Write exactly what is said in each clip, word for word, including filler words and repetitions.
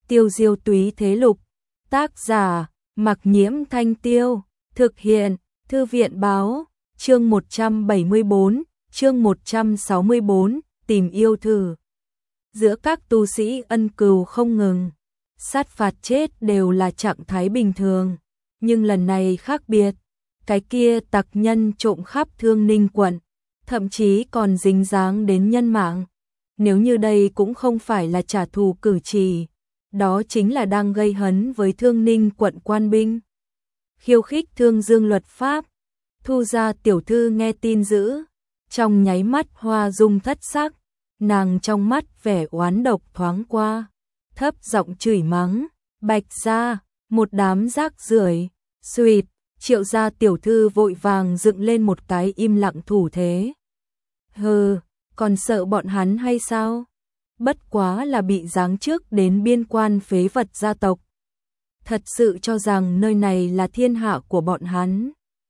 Tiêu diêu túy thế lục. Tác giả, Mặc Nhiễm Thanh Tiêu. Thực hiện, Thư viện báo. Chương một trăm bảy mươi tư, chương một trăm sáu mươi tư, tìm yêu thử. Giữa các tu sĩ ân cừu không ngừng, sát phạt chết đều là trạng thái bình thường. Nhưng lần này khác biệt, cái kia tặc nhân trộm khắp Thương Ninh quận, thậm chí còn dính dáng đến nhân mạng. Nếu như đây cũng không phải là trả thù cử chỉ, đó chính là đang gây hấn với Thương Ninh quận quan binh, khiêu khích Thương Dương luật pháp. Thu gia tiểu thư nghe tin dữ, trong nháy mắt hoa dung thất sắc, nàng trong mắt vẻ oán độc thoáng qua, thấp giọng chửi mắng, Bạch gia, một đám rác rưởi. Xuỵt, Triệu gia tiểu thư vội vàng dựng lên một cái im lặng thủ thế. Hừ, còn sợ bọn hắn hay sao? Bất quá là bị giáng trước đến biên quan phế vật gia tộc. Thật sự cho rằng nơi này là thiên hạ của bọn hắn.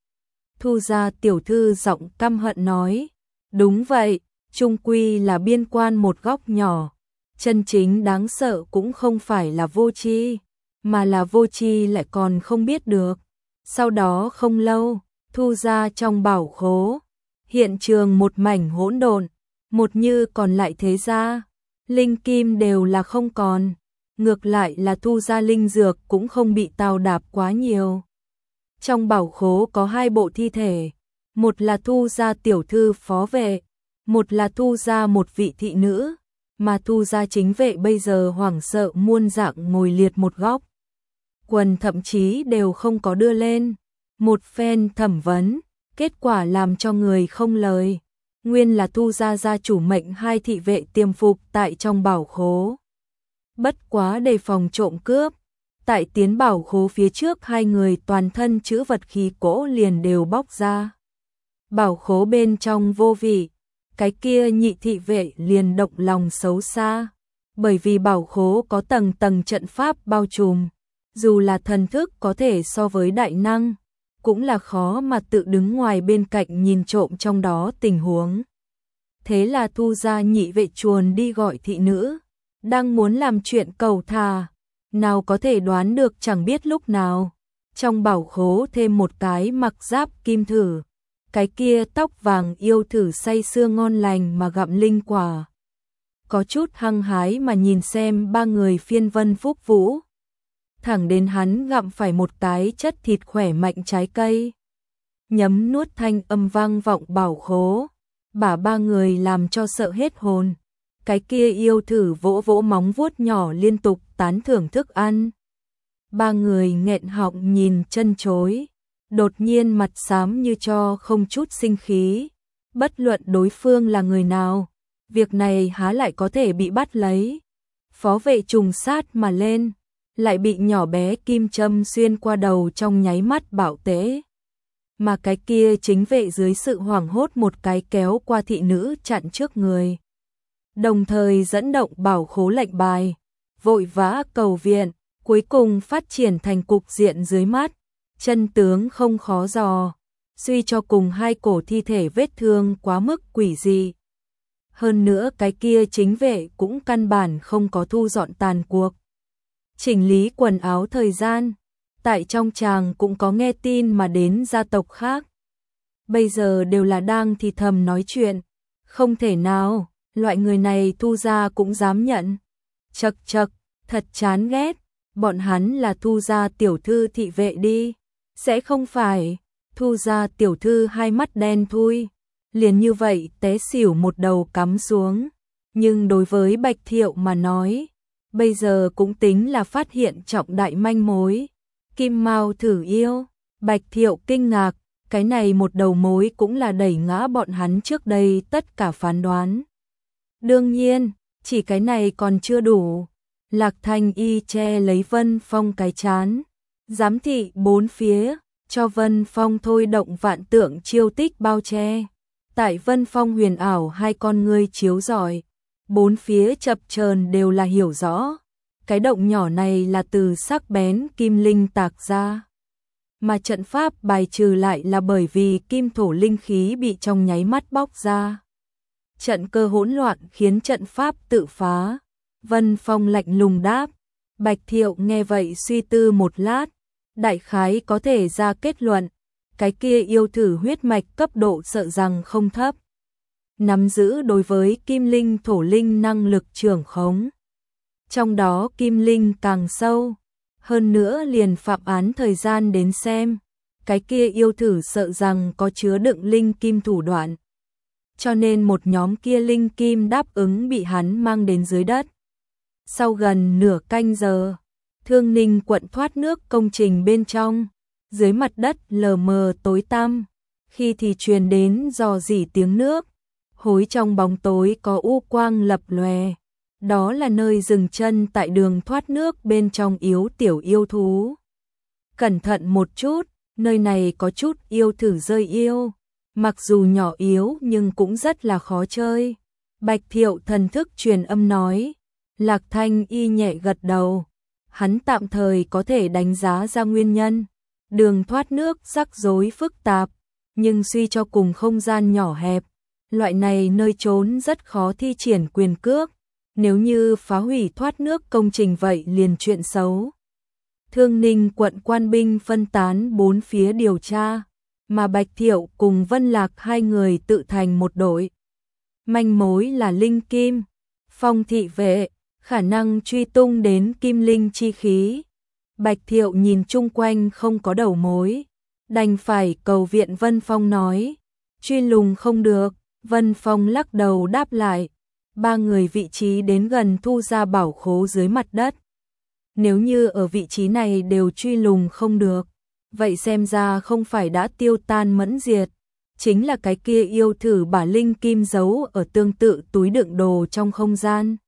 Thu gia tiểu thư giọng căm hận nói, đúng vậy, chung quy là biên quan một góc nhỏ. Chân chính đáng sợ cũng không phải là vô tri, mà là vô tri lại còn không biết được. Sau đó không lâu, Thu gia trong bảo khố, hiện trường một mảnh hỗn độn, một như còn lại thế gia, linh kim đều là không còn, ngược lại là Thu gia linh dược cũng không bị tào đạp quá nhiều. Trong bảo khố có hai bộ thi thể, một là Thu gia tiểu thư phó vệ, một là Thu gia một vị thị nữ, mà Thu gia chính vệ bây giờ hoảng sợ muôn dạng ngồi liệt một góc. Quần thậm chí đều không có đưa lên. Một phen thẩm vấn, kết quả làm cho người không lời. Nguyên là Thu gia gia chủ mệnh hai thị vệ tiềm phục tại trong bảo khố. Bất quá đề phòng trộm cướp, tại tiến bảo khố phía trước hai người toàn thân chữ vật khí cỗ liền đều bóc ra. Bảo khố bên trong vô vị, cái kia nhị thị vệ liền động lòng xấu xa, bởi vì bảo khố có tầng tầng trận pháp bao trùm, dù là thần thức có thể so với đại năng, cũng là khó mà tự đứng ngoài bên cạnh nhìn trộm trong đó tình huống. Thế là Thu gia nhị vệ chuồn đi gọi thị nữ, đang muốn làm chuyện cầu thà, nào có thể đoán được chẳng biết lúc nào, trong bảo khố thêm một cái mặc giáp kim thử, cái kia tóc vàng yêu thử say sưa ngon lành mà gặm linh quả. Có chút hăng hái mà nhìn xem ba người phiên vân phúc vũ, thẳng đến hắn gặm phải một cái chất thịt khỏe mạnh trái cây. Nhấm nuốt thanh âm vang vọng bảo khố, bả ba người làm cho sợ hết hồn. Cái kia yêu thử vỗ vỗ móng vuốt nhỏ liên tục tán thưởng thức ăn. Ba người nghẹn họng nhìn chân chối, đột nhiên mặt xám như cho không chút sinh khí. Bất luận đối phương là người nào, việc này há lại có thể bị bắt lấy. Phó vệ trùng sát mà lên, lại bị nhỏ bé kim châm xuyên qua đầu trong nháy mắt bạo tế. Mà cái kia chính vệ dưới sự hoảng hốt một cái kéo qua thị nữ chặn trước người. Đồng thời dẫn động bảo khố lệnh bài, vội vã cầu viện, cuối cùng phát triển thành cục diện dưới mắt. Chân tướng không khó dò, suy cho cùng hai cổ thi thể vết thương quá mức quỷ dị. Hơn nữa cái kia chính vệ cũng căn bản không có thu dọn tàn cuộc, chỉnh lý quần áo thời gian, tại trong tràng cũng có nghe tin mà đến gia tộc khác. Bây giờ đều là đang thì thầm nói chuyện, không thể nào, loại người này Thu gia cũng dám nhận. Chậc chậc, thật chán ghét, bọn hắn là Thu gia tiểu thư thị vệ đi, sẽ không phải. Thu gia tiểu thư hai mắt đen thui, liền như vậy té xỉu một đầu cắm xuống. Nhưng đối với Bạch Thiệu mà nói, bây giờ cũng tính là phát hiện trọng đại manh mối. Kim Mao thử yêu, Bạch Thiệu kinh ngạc, cái này một đầu mối cũng là đẩy ngã bọn hắn trước đây tất cả phán đoán. Đương nhiên, chỉ cái này còn chưa đủ. Lạc Thanh Y che lấy Vân Phong cái chán, giám thị bốn phía, cho Vân Phong thôi động vạn tượng chiêu tích bao che. Tại Vân Phong huyền ảo hai con ngươi chiếu rọi, bốn phía chập chờn đều là hiểu rõ. Cái động nhỏ này là từ sắc bén kim linh tạc ra, mà trận pháp bài trừ lại là bởi vì kim thổ linh khí bị trong nháy mắt bóc ra. Trận cơ hỗn loạn khiến trận pháp tự phá. Vân Phong lạnh lùng đáp, Bạch Thiệu nghe vậy suy tư một lát, đại khái có thể ra kết luận, cái kia yêu thử huyết mạch cấp độ sợ rằng không thấp. Nắm giữ đối với kim linh thổ linh năng lực trưởng khống. Trong đó kim linh càng sâu, hơn nữa liền phạm án thời gian đến xem, cái kia yêu thử sợ rằng có chứa đựng linh kim thủ đoạn. Cho nên một nhóm kia linh kim đáp ứng bị hắn mang đến dưới đất. Sau gần nửa canh giờ, Thương Ninh quận thoát nước công trình bên trong, dưới mặt đất lờ mờ tối tăm, khi thì truyền đến rò rỉ tiếng nước, hối trong bóng tối có u quang lập lòe. Đó là nơi dừng chân tại đường thoát nước bên trong yếu tiểu yêu thú. Cẩn thận một chút, nơi này có chút yêu thử rơi yêu, mặc dù nhỏ yếu nhưng cũng rất là khó chơi. Bạch Thiệu thần thức truyền âm nói, Lạc Thanh Y nhẹ gật đầu, hắn tạm thời có thể đánh giá ra nguyên nhân. Đường thoát nước rắc rối phức tạp, nhưng suy cho cùng không gian nhỏ hẹp, loại này nơi trốn rất khó thi triển quyền cước. Nếu như phá hủy thoát nước công trình vậy liền chuyện xấu. Thương Ninh quận quan binh phân tán bốn phía điều tra, mà Bạch Thiệu cùng Vân Lạc hai người tự thành một đội. Manh mối là linh kim, phong thị vệ, khả năng truy tung đến kim linh chi khí. Bạch Thiệu nhìn chung quanh không có đầu mối, đành phải cầu viện Vân Phong nói, truy lùng không được. Vân Phong lắc đầu đáp lại, ba người vị trí đến gần thu ra bảo khố dưới mặt đất. Nếu như ở vị trí này đều truy lùng không được, vậy xem ra không phải đã tiêu tan mẫn diệt, chính là cái kia yêu thử bả linh kim giấu ở tương tự túi đựng đồ trong không gian.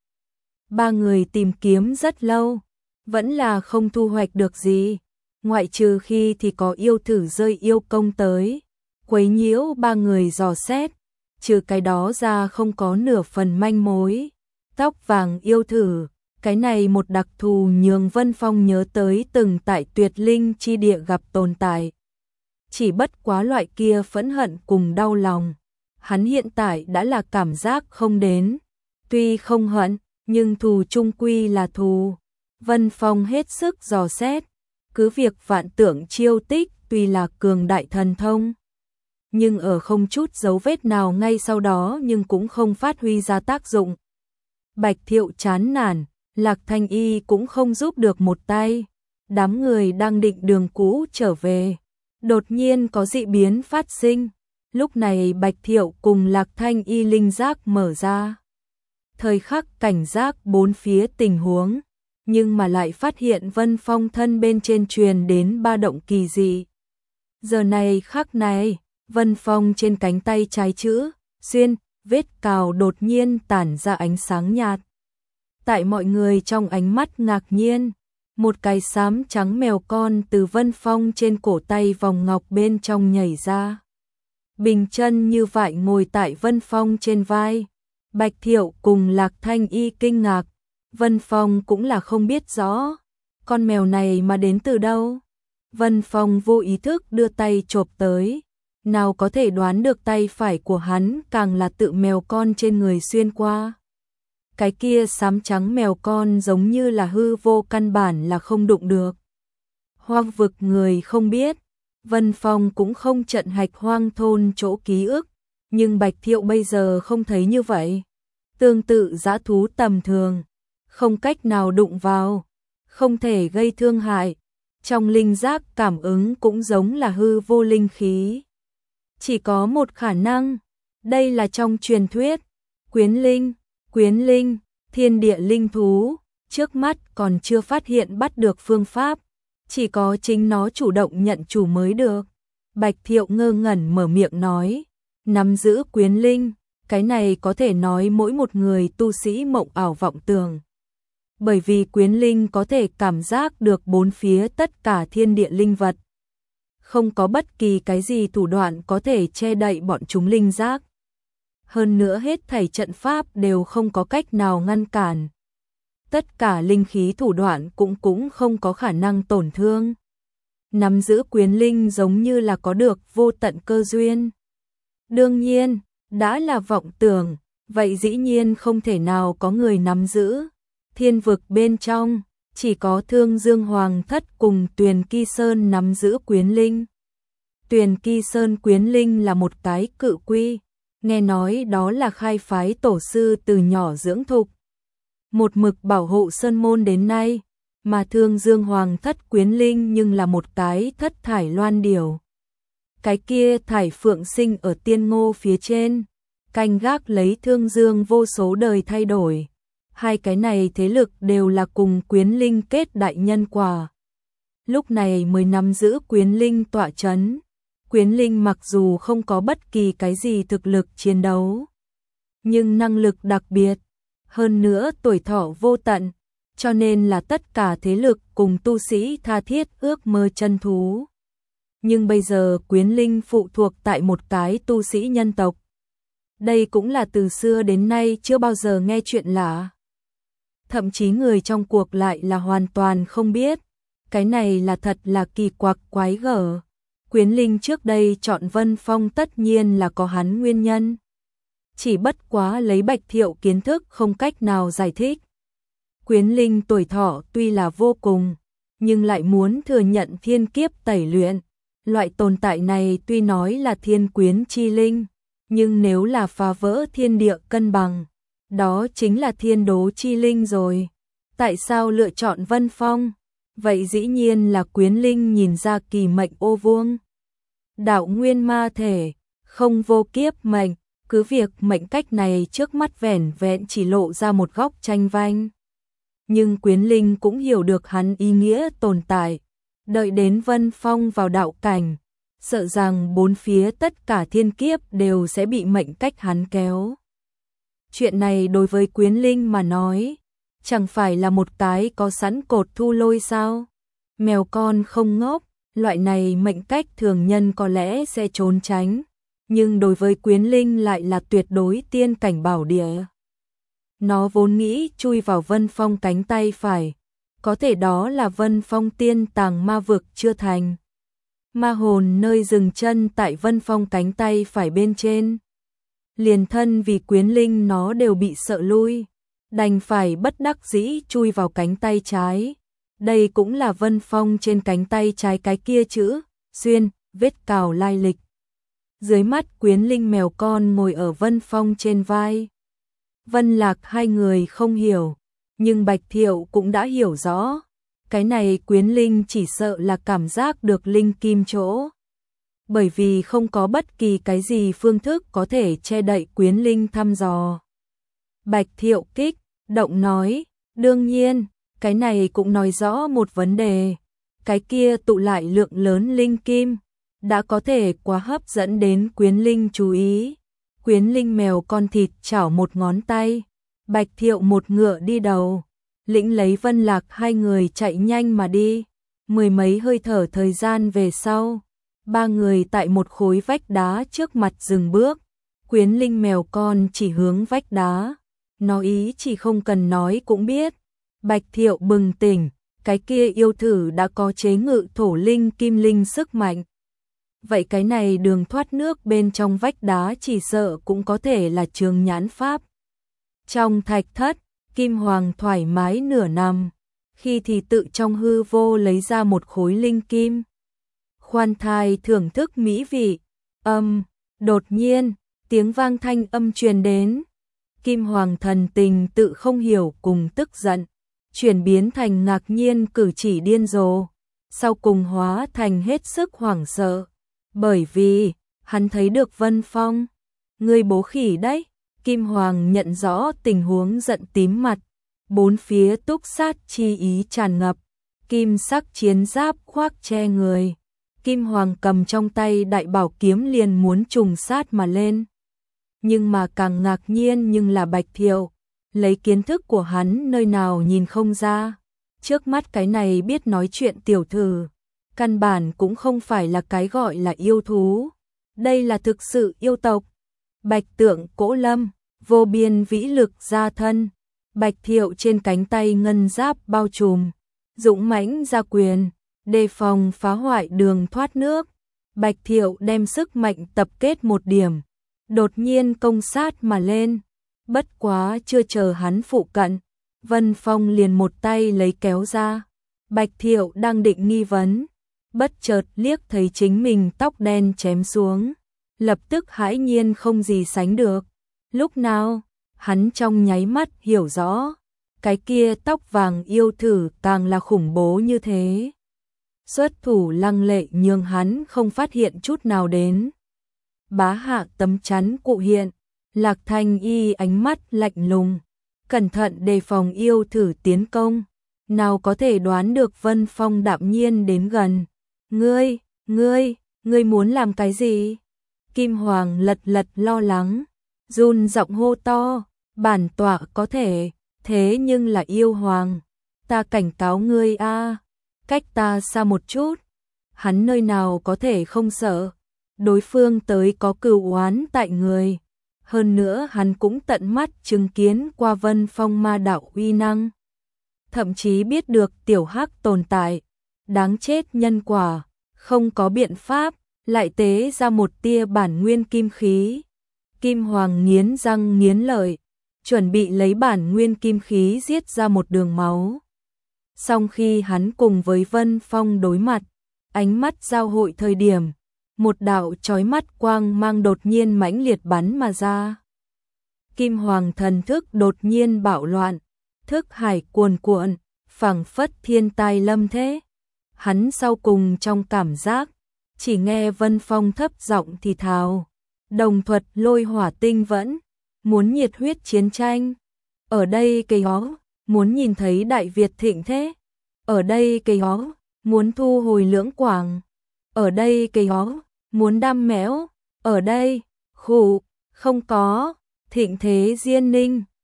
Ba người tìm kiếm rất lâu, vẫn là không thu hoạch được gì, ngoại trừ khi thì có yêu thử rơi yêu công tới, quấy nhiễu ba người dò xét, trừ cái đó ra không có nửa phần manh mối. Tóc vàng yêu thử, cái này một đặc thù nhường Vân Phong nhớ tới từng tại tuyệt linh chi địa gặp tồn tại. Chỉ bất quá loại kia phẫn hận cùng đau lòng, hắn hiện tại đã là cảm giác không đến, tuy không hận, nhưng thù chung quy là thù. Vân Phong hết sức dò xét, cứ việc vạn tưởng chiêu tích tuy là cường đại thần thông, nhưng ở không chút dấu vết nào ngay sau đó nhưng cũng không phát huy ra tác dụng. Bạch Thiệu chán nản, Lạc Thanh Y cũng không giúp được một tay. Đám người đang định đường cũ trở về, đột nhiên có dị biến phát sinh. Lúc này Bạch Thiệu cùng Lạc Thanh Y linh giác mở ra, thời khắc cảnh giác bốn phía tình huống, nhưng mà lại phát hiện Vân Phong thân bên trên truyền đến ba động kỳ dị. Giờ này khắc này, Vân Phong trên cánh tay trái chữ xuyên vết cào đột nhiên tản ra ánh sáng nhạt. Tại mọi người trong ánh mắt ngạc nhiên, một cái xám trắng mèo con từ Vân Phong trên cổ tay vòng ngọc bên trong nhảy ra. Bình chân như vậy ngồi tại Vân Phong trên vai. Bạch Thiệu cùng Lạc Thanh Y kinh ngạc, Vân Phong cũng là không biết rõ, con mèo này mà đến từ đâu. Vân Phong vô ý thức đưa tay chộp tới, nào có thể đoán được tay phải của hắn càng là tự mèo con trên người xuyên qua. Cái kia xám trắng mèo con giống như là hư vô, căn bản là không đụng được. Hoang vực người không biết, Vân Phong cũng không trận hạch hoang thôn chỗ ký ức, nhưng Bạch Thiệu bây giờ không thấy như vậy. Tương tự dã thú tầm thường, không cách nào đụng vào, không thể gây thương hại. Trong linh giác cảm ứng cũng giống là hư vô linh khí. Chỉ có một khả năng, đây là trong truyền thuyết, quyến linh, quyến linh, thiên địa linh thú, trước mắt còn chưa phát hiện bắt được phương pháp, chỉ có chính nó chủ động nhận chủ mới được. Bạch Thiệu ngơ ngẩn mở miệng nói, nắm giữ quyến linh, cái này có thể nói mỗi một người tu sĩ mộng ảo vọng tưởng. Bởi vì quyến linh có thể cảm giác được bốn phía tất cả thiên địa linh vật. Không có bất kỳ cái gì thủ đoạn có thể che đậy bọn chúng linh giác. Hơn nữa hết thảy trận pháp đều không có cách nào ngăn cản. Tất cả linh khí thủ đoạn cũng cũng không có khả năng tổn thương. Nắm giữ quyến linh giống như là có được vô tận cơ duyên. Đương nhiên, đã là vọng tưởng, vậy dĩ nhiên không thể nào có người nắm giữ. Thiên vực bên trong, chỉ có Thương Dương Hoàng thất cùng Tuyền Kỳ Sơn nắm giữ Quyến Linh. Tuyền Kỳ Sơn Quyến Linh là một cái cự quy, nghe nói đó là khai phái tổ sư từ nhỏ dưỡng thục, một mực bảo hộ sơn môn đến nay, mà Thương Dương Hoàng thất Quyến Linh nhưng là một cái thất thải loan điểu. Cái kia thải phượng sinh ở tiên ngô phía trên, canh gác lấy Thương Dương vô số đời thay đổi. Hai cái này thế lực đều là cùng Quyến Linh kết đại nhân quả. Lúc này mới nắm giữ Quyến Linh tọa chấn. Quyến Linh mặc dù không có bất kỳ cái gì thực lực chiến đấu, nhưng năng lực đặc biệt, hơn nữa tuổi thọ vô tận, cho nên là tất cả thế lực cùng tu sĩ tha thiết ước mơ chân thú. Nhưng bây giờ Quyến Linh phụ thuộc tại một cái tu sĩ nhân tộc. Đây cũng là từ xưa đến nay chưa bao giờ nghe chuyện lạ. Thậm chí người trong cuộc lại là hoàn toàn không biết. Cái này là thật là kỳ quặc quái gở. Quyến Linh trước đây chọn Vân Phong tất nhiên là có hắn nguyên nhân. Chỉ bất quá lấy Bạch Thiệu kiến thức không cách nào giải thích. Quyến Linh tuổi thọ tuy là vô cùng, nhưng lại muốn thừa nhận thiên kiếp tẩy luyện. Loại tồn tại này tuy nói là thiên quyến chi linh, nhưng nếu là phá vỡ thiên địa cân bằng, đó chính là thiên đố chi linh rồi. Tại sao lựa chọn Vân Phong? Vậy dĩ nhiên là Quyến Linh nhìn ra kỳ mệnh ô vuông. Đạo nguyên ma thể, không vô kiếp mệnh, cứ việc mệnh cách này trước mắt vẻn vẹn chỉ lộ ra một góc tranh vanh. Nhưng Quyến Linh cũng hiểu được hắn ý nghĩa tồn tại. Đợi đến Vân Phong vào đạo cảnh, sợ rằng bốn phía tất cả thiên kiếp đều sẽ bị mệnh cách hắn kéo. Chuyện này đối với Quyến Linh mà nói, chẳng phải là một cái có sẵn cột thu lôi sao? Mèo con không ngốc, loại này mệnh cách thường nhân có lẽ sẽ trốn tránh, nhưng đối với Quyến Linh lại là tuyệt đối tiên cảnh bảo địa. Nó vốn nghĩ chui vào Vân Phong cánh tay phải, có thể đó là Vân Phong tiên tàng ma vực chưa thành. Ma hồn nơi dừng chân tại Vân Phong cánh tay phải bên trên. Liền thân vì Quyến Linh nó đều bị sợ lui, đành phải bất đắc dĩ chui vào cánh tay trái. Đây cũng là Vân Phong trên cánh tay trái cái kia chữ, xuyên, vết cào lai lịch. Dưới mắt Quyến Linh mèo con ngồi ở Vân Phong trên vai. Vân Lạc hai người không hiểu, nhưng Bạch Thiệu cũng đã hiểu rõ. Cái này Quyến Linh chỉ sợ là cảm giác được linh kim chỗ. Bởi vì không có bất kỳ cái gì phương thức có thể che đậy Quyến Linh thăm dò. Bạch Thiệu kích động nói, đương nhiên, cái này cũng nói rõ một vấn đề. Cái kia tụ lại lượng lớn linh kim, đã có thể quá hấp dẫn đến Quyến Linh chú ý. Quyến Linh mèo con thịt chảo một ngón tay, Bạch Thiệu một ngựa đi đầu, lĩnh lấy Vân Lạc hai người chạy nhanh mà đi. Mười mấy hơi thở thời gian về sau, ba người tại một khối vách đá trước mặt dừng bước. Quyến Linh mèo con chỉ hướng vách đá, nó ý chỉ không cần nói cũng biết. Bạch Thiệu bừng tỉnh, cái kia yêu thử đã có chế ngự thổ linh kim linh sức mạnh. Vậy cái này đường thoát nước bên trong vách đá chỉ sợ cũng có thể là trường nhãn pháp. Trong thạch thất, Kim Hoàng thoải mái nửa nằm, khi thì tự trong hư vô lấy ra một khối linh kim. Khoan thai thưởng thức mỹ vị, âm, đột nhiên, tiếng vang thanh âm truyền đến. Kim Hoàng thần tình tự không hiểu cùng tức giận, chuyển biến thành ngạc nhiên cử chỉ điên rồ, sau cùng hóa thành hết sức hoảng sợ. Bởi vì, hắn thấy được Vân Phong. Ngươi bố khỉ đấy. Kim Hoàng nhận rõ tình huống giận tím mặt. Bốn phía túc sát chi ý tràn ngập. Kim sắc chiến giáp khoác che người. Kim Hoàng cầm trong tay đại bảo kiếm liền muốn trùng sát mà lên. Nhưng mà càng ngạc nhiên nhưng là Bạch Thiệu. Lấy kiến thức của hắn nơi nào nhìn không ra. Trước mắt cái này biết nói chuyện tiểu thử. Căn bản cũng không phải là cái gọi là yêu thú. Đây là thực sự yêu tộc. Bạch tượng cỗ lâm, vô biên vĩ lực ra thân. Bạch Thiệu trên cánh tay ngân giáp bao trùm. Dũng mãnh ra quyền, đề phòng phá hoại đường thoát nước. Bạch Thiệu đem sức mạnh tập kết một điểm. Đột nhiên công sát mà lên. Bất quá chưa chờ hắn phụ cận. Vân Phong liền một tay lấy kéo ra. Bạch Thiệu đang định nghi vấn, bất chợt liếc thấy chính mình tóc đen chém xuống, lập tức hãi nhiên không gì sánh được. Lúc nào, hắn trong nháy mắt hiểu rõ, cái kia tóc vàng yêu thử càng là khủng bố như thế. Xuất thủ lăng lệ nhường hắn không phát hiện chút nào đến. Bá hạ tấm chắn cụ hiện, Lạc Thanh Y ánh mắt lạnh lùng, cẩn thận đề phòng yêu thử tiến công, nào có thể đoán được Vân Phong đạm nhiên đến gần. Ngươi, ngươi, ngươi muốn làm cái gì? Kim Hoàng lật lật lo lắng, run giọng hô to, bản tọa có thể, thế nhưng là yêu hoàng, ta cảnh cáo ngươi a, cách ta xa một chút. Hắn nơi nào có thể không sợ, đối phương tới có cừu oán tại người, hơn nữa hắn cũng tận mắt chứng kiến qua Vân Phong ma đạo uy năng, thậm chí biết được tiểu hắc tồn tại, đáng chết nhân quả, không có biện pháp, lại tế ra một tia bản nguyên kim khí. Kim Hoàng nghiến răng nghiến lợi, chuẩn bị lấy bản nguyên kim khí giết ra một đường máu. Song khi hắn cùng với Vân Phong đối mặt, ánh mắt giao hội thời điểm, một đạo chói mắt quang mang đột nhiên mãnh liệt bắn mà ra. Kim Hoàng thần thức đột nhiên bạo loạn, thức hải cuồn cuộn, phảng phất thiên tai lâm thế. Hắn sau cùng trong cảm giác, chỉ nghe Vân Phong thấp giọng thì thào, đồng thuật lôi hỏa tinh vẫn, muốn nhiệt huyết chiến tranh. Ở đây cây hó, muốn nhìn thấy Đại Việt thịnh thế. Ở đây cây hó, muốn thu hồi lưỡng quảng. Ở đây cây hó, muốn đam méo. Ở đây, khủ, không có, thịnh thế diên ninh.